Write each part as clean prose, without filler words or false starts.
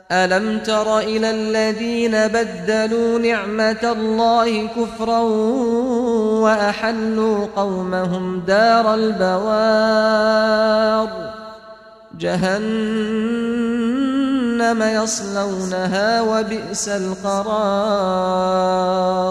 ألم تر إلى الذين بدلوا نعمة الله كفرا وأحلوا قومهم دار البوار جهنم يصلونها وبئس القرار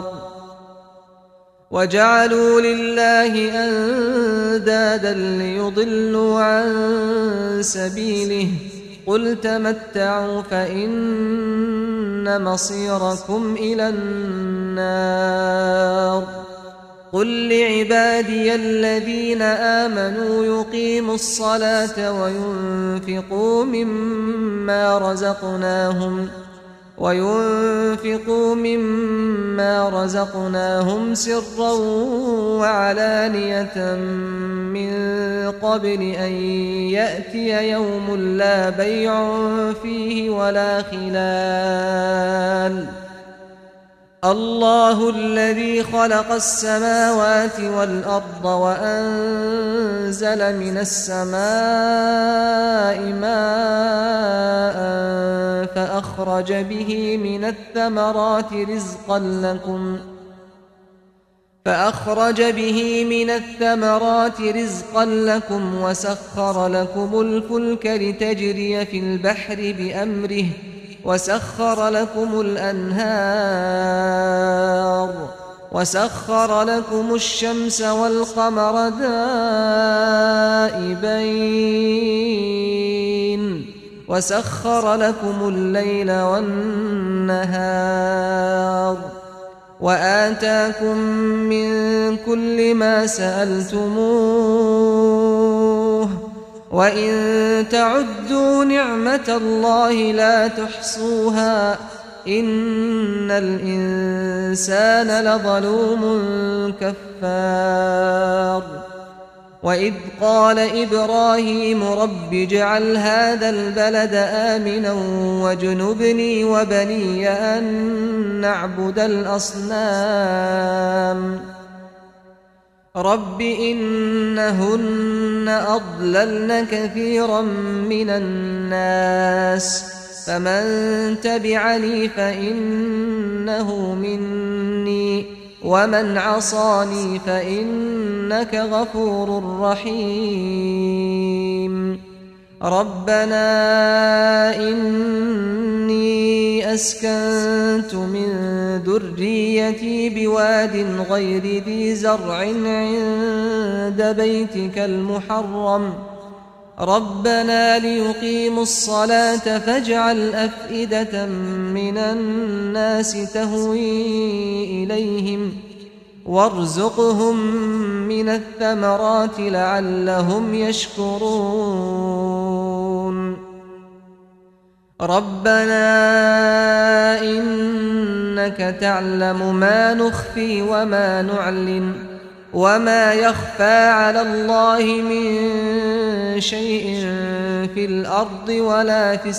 وجعلوا لله أندادا ليضلوا عن سبيله قل تمتعوا فإن مصيركم إلى النار قل لعبادي الذين آمنوا يقيموا الصلاة وينفقوا مما رزقناهم سرا وعلانية من قبل أن يأتي يوم لا بيع فيه ولا خلال الله الذي خلق السماوات والأرض وأنزل من السماء ماء فأخرج به من الثمرات رزقا لكم وسخر لكم الفلك لتجري في البحر بأمره وسخر لكم الأنهار وسخر لكم الشمس والقمر دائبين وسخر لكم الليل والنهار وآتاكم من كل ما سألتموه وإن تعدوا نعمة الله لا تحصوها إن الإنسان لظلوم كفار وإذ قال إبراهيم رب اجعل هذا البلد آمنا واجنبني وبني أن نعبد الأصنام رب إنهن أضللن كثيرا من الناس فمن تبعني فإنه مني ومن عصاني فإنك غفور رحيم ربنا إني أسكنت من ذريتي بواد غير ذي زرع عند بيتك المحرم ربنا ليقيموا الصلاة فاجعل أفئدة من الناس تهوي إليهم وارزقهم من الثمرات لعلهم يشكرون ربنا إنك تعلم ما نخفي وما نعلن وما يخفى على الله من شيء في الأرض ولا في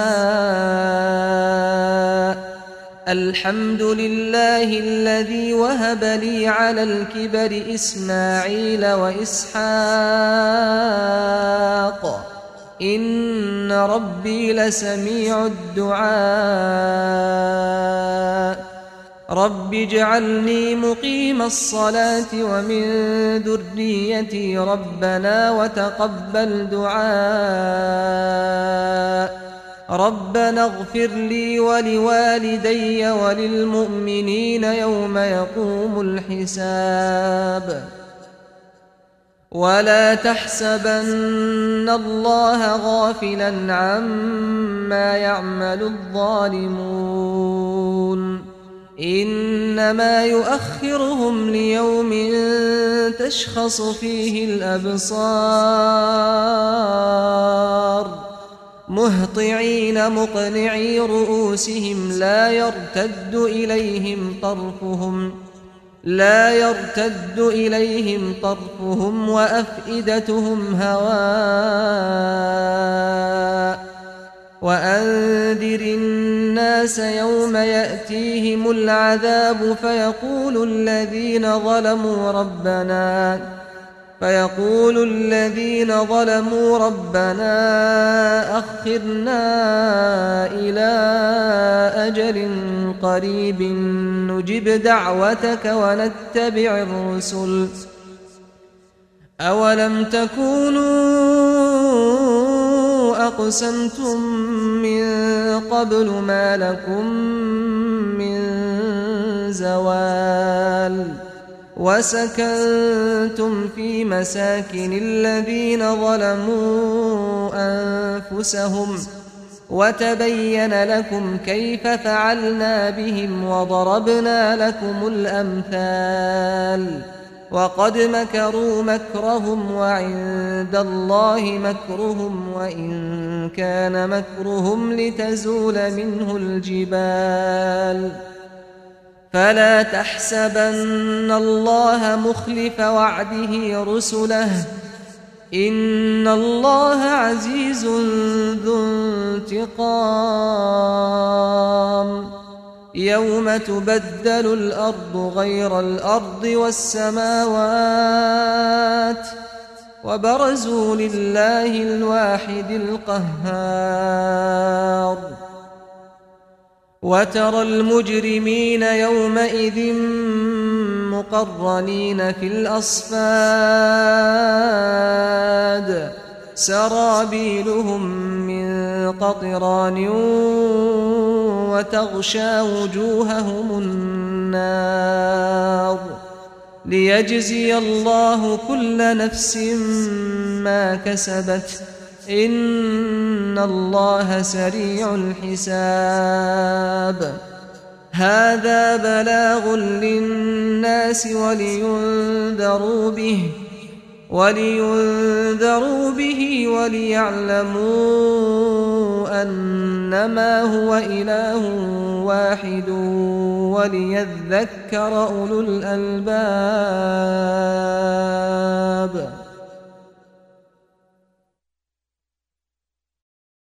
السماء الحمد لله الذي وهب لي على الكبر إسماعيل وإسحاق إن ربي لسميع الدعاء رب اجعلني مقيم الصلاة ومن ذريتي ربنا وتقبل دعاء ربنا اغفر لي ولوالدي وللمؤمنين يوم يقوم الحساب ولا تحسبن الله غافلا عما يعمل الظالمون إنما يؤخرهم ليوم تشخص فيه الأبصار مهطعين مقنعي رؤوسهم لا يرتد إليهم طرفهم وأفئدتهم هواء وأنذر الناس يوم يأتيهم العذاب فيقول الذين ظلموا فيقول الذين ظلموا ربنا أخرنا إلى أجل قريب نجب دعوتك ونتبع الرسل أولم تكونوا أقسمتم من قبل ما لكم من زوال وسكنتم في مساكن الذين ظلموا أنفسهم وتبين لكم كيف فعلنا بهم وضربنا لكم الأمثال وقد مكروا مكرهم وعند الله مكرهم وإن كان مكرهم لتزول منه الجبال فلا تحسبن الله مخلف وعده رسله إن الله عزيز ذو انتقام يوم تبدل الأرض غير الأرض والسماوات وبرزوا لله الواحد القهار وترى المجرمين يومئذ مقرنين في الأصفاد سرابيلهم من قطران وتغشى وجوههم النار ليجزي الله كل نفس ما كسبت إن الله سريع الحساب هذا بلاغ للناس ولينذروا به وليعلموا أنما هو إله واحد وليذكر أولو الألباب